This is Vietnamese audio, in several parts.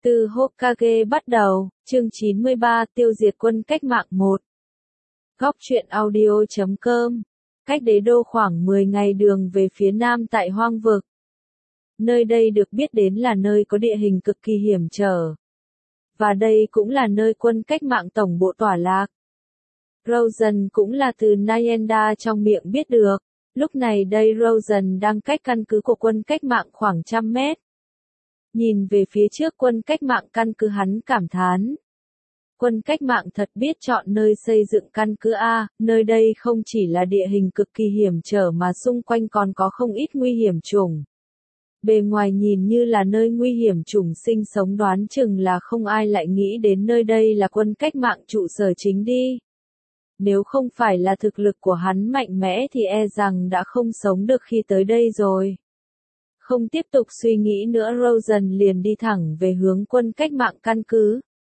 Từ Hokage bắt đầu, chương 93 tiêu diệt quân cách mạng 1. Góc truyện audio.com. Cách đế đô khoảng 10 ngày đường về phía nam tại hoang vực. Nơi đây được biết đến là nơi có địa hình cực kỳ hiểm trở. Và đây cũng là nơi quân cách mạng tổng bộ tọa lạc. Rosen cũng là từ Nayenda trong miệng biết được. Lúc này đây Rosen đang cách căn cứ của quân cách mạng khoảng 100 mét. Nhìn về phía trước quân cách mạng căn cứ hắn cảm thán. Quân cách mạng thật biết chọn nơi xây dựng căn cứ A, nơi đây không chỉ là địa hình cực kỳ hiểm trở mà xung quanh còn có không ít nguy hiểm trùng. Bề ngoài nhìn như là nơi nguy hiểm trùng sinh sống, đoán chừng là không ai lại nghĩ đến nơi đây là quân cách mạng trụ sở chính đi. Nếu không phải là thực lực của hắn mạnh mẽ thì e rằng đã không sống được khi tới đây rồi. Không tiếp tục suy nghĩ nữa, Rosen liền đi thẳng về hướng quân cách mạng căn cứ.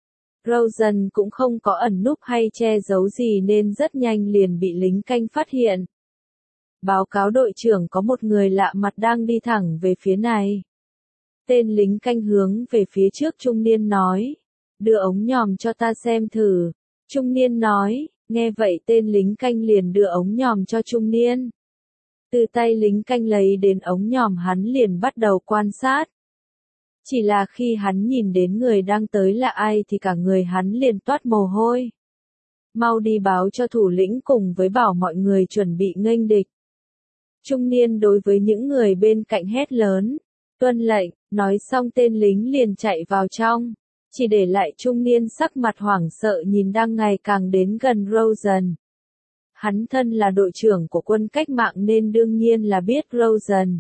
Rosen cũng không có ẩn núp hay che giấu gì nên rất nhanh liền bị lính canh phát hiện. Báo cáo đội trưởng, có một người lạ mặt đang đi thẳng về phía này. Tên lính canh hướng về phía trước trung niên nói. Đưa ống nhòm cho ta xem thử. Trung niên nói. Nghe vậy tên lính canh liền đưa ống nhòm cho trung niên. Từ tay lính canh lấy đến ống nhòm, hắn liền bắt đầu quan sát. Chỉ là khi hắn nhìn đến người đang tới là ai thì cả người hắn liền toát mồ hôi. Mau đi báo cho thủ lĩnh cùng với bảo mọi người chuẩn bị nghênh địch. Trung niên đối với những người bên cạnh hét lớn. Tuân lệnh, nói xong tên lính liền chạy vào trong. Chỉ để lại trung niên sắc mặt hoảng sợ nhìn đang ngày càng đến gần Rosen. Hắn thân là đội trưởng của quân cách mạng nên đương nhiên là biết Rosen.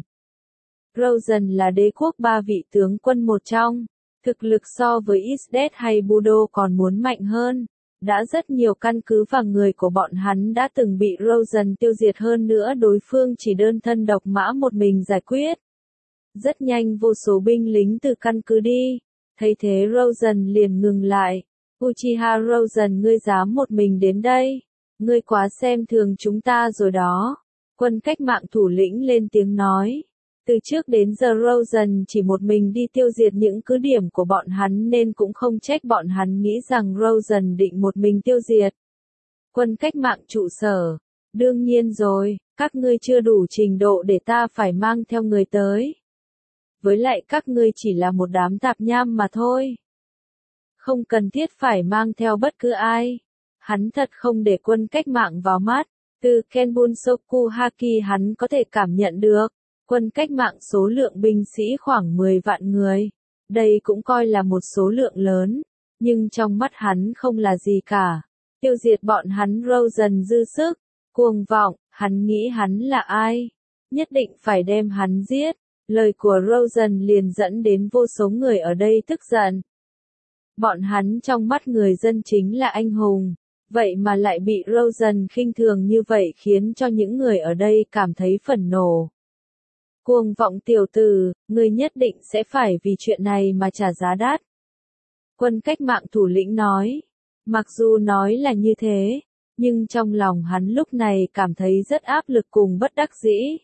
Rosen là đế quốc 3 vị tướng quân một trong. Thực lực so với Isdet hay Budo còn muốn mạnh hơn. Đã rất nhiều căn cứ và người của bọn hắn đã từng bị Rosen tiêu diệt, hơn nữa đối phương chỉ đơn thân độc mã một mình giải quyết. Rất nhanh vô số binh lính từ căn cứ đi. Thấy thế Rosen liền ngừng lại. Uchiha Rosen, ngươi dám một mình đến đây? Ngươi quá xem thường chúng ta rồi đó. Quân cách mạng thủ lĩnh lên tiếng nói. Từ trước đến giờ Rosen chỉ một mình đi tiêu diệt những cứ điểm của bọn hắn nên cũng không trách bọn hắn nghĩ rằng Rosen định một mình tiêu diệt. Quân cách mạng trụ sở. Đương nhiên rồi, các ngươi chưa đủ trình độ để ta phải mang theo người tới. Với lại các ngươi chỉ là một đám tạp nham mà thôi. Không cần thiết phải mang theo bất cứ ai. Hắn thật không để quân cách mạng vào mắt. Từ Kenbunsoku Haki hắn có thể cảm nhận được. Quân cách mạng số lượng binh sĩ khoảng 10 vạn người. Đây cũng coi là một số lượng lớn. Nhưng trong mắt hắn không là gì cả. Tiêu diệt bọn hắn Rosen dư sức. Cuồng vọng, hắn nghĩ hắn là ai? Nhất định phải đem hắn giết. Lời của Rosen liền dẫn đến vô số người ở đây tức giận. Bọn hắn trong mắt người dân chính là anh hùng. Vậy mà lại bị Rosen khinh thường như vậy khiến cho những người ở đây cảm thấy phẫn nộ. Cuồng vọng tiểu tử, ngươi nhất định sẽ phải vì chuyện này mà trả giá đắt. Quân cách mạng thủ lĩnh nói. Mặc dù nói là như thế, nhưng trong lòng hắn lúc này cảm thấy rất áp lực cùng bất đắc dĩ.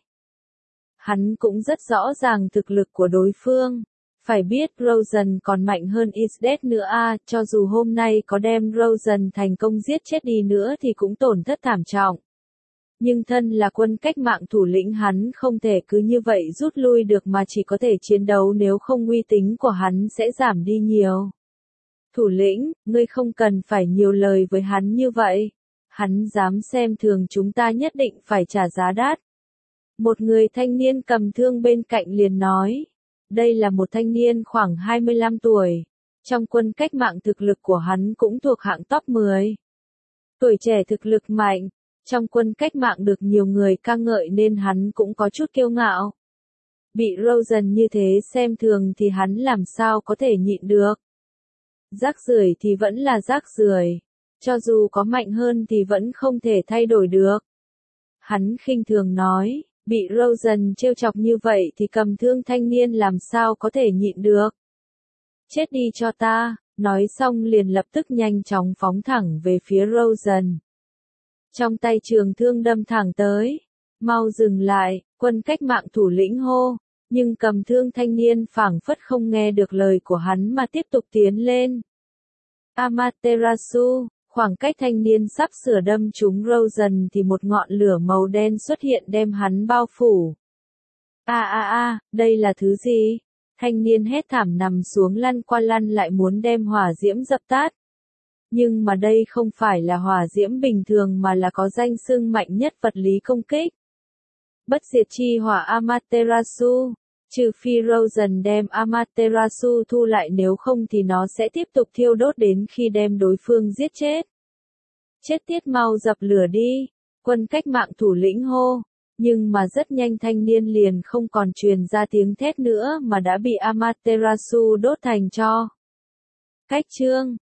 Hắn cũng rất rõ ràng thực lực của đối phương. Phải biết Rosen còn mạnh hơn Isdet nữa cho dù hôm nay có đem Rosen thành công giết chết đi nữa thì cũng tổn thất thảm trọng. Nhưng thân là quân cách mạng thủ lĩnh hắn không thể cứ như vậy rút lui được mà chỉ có thể chiến đấu, nếu không uy tín của hắn sẽ giảm đi nhiều. Thủ lĩnh, ngươi không cần phải nhiều lời với hắn như vậy. Hắn dám xem thường chúng ta nhất định phải trả giá đắt. Một người thanh niên cầm thương bên cạnh liền nói. Đây là một thanh niên khoảng 25 tuổi. Trong quân cách mạng thực lực của hắn cũng thuộc hạng top 10. Tuổi trẻ thực lực mạnh. Trong quân cách mạng được nhiều người ca ngợi nên hắn cũng có chút kiêu ngạo. Bị Rosen như thế xem thường thì hắn làm sao có thể nhịn được. Rác rưởi thì vẫn là rác rưởi. Cho dù có mạnh hơn thì vẫn không thể thay đổi được. Hắn khinh thường nói. Bị Rosen trêu chọc như vậy thì cầm thương thanh niên làm sao có thể nhịn được. Chết đi cho ta, nói xong liền lập tức nhanh chóng phóng thẳng về phía Rosen. Trong tay trường thương đâm thẳng tới. Mau dừng lại, quân cách mạng thủ lĩnh hô. Nhưng cầm thương thanh niên phảng phất không nghe được lời của hắn mà tiếp tục tiến lên. Amaterasu, khoảng cách thanh niên sắp sửa đâm trúng Rosen thì một ngọn lửa màu đen xuất hiện đem hắn bao phủ. Đây là thứ gì? Thanh niên hét thảm nằm xuống lăn qua lăn lại muốn đem hỏa diễm dập tắt. Nhưng mà đây không phải là hỏa diễm bình thường mà là có danh xưng mạnh nhất vật lý công kích. Bất diệt chi hỏa Amaterasu. Trừ phi Rosen đem Amaterasu thu lại, nếu không thì nó sẽ tiếp tục thiêu đốt đến khi đem đối phương giết chết. Chết tiết, mau dập lửa đi, quân cách mạng thủ lĩnh hô. Nhưng mà rất nhanh thanh niên liền không còn truyền ra tiếng thét nữa mà đã bị Amaterasu đốt thành tro. Cách chương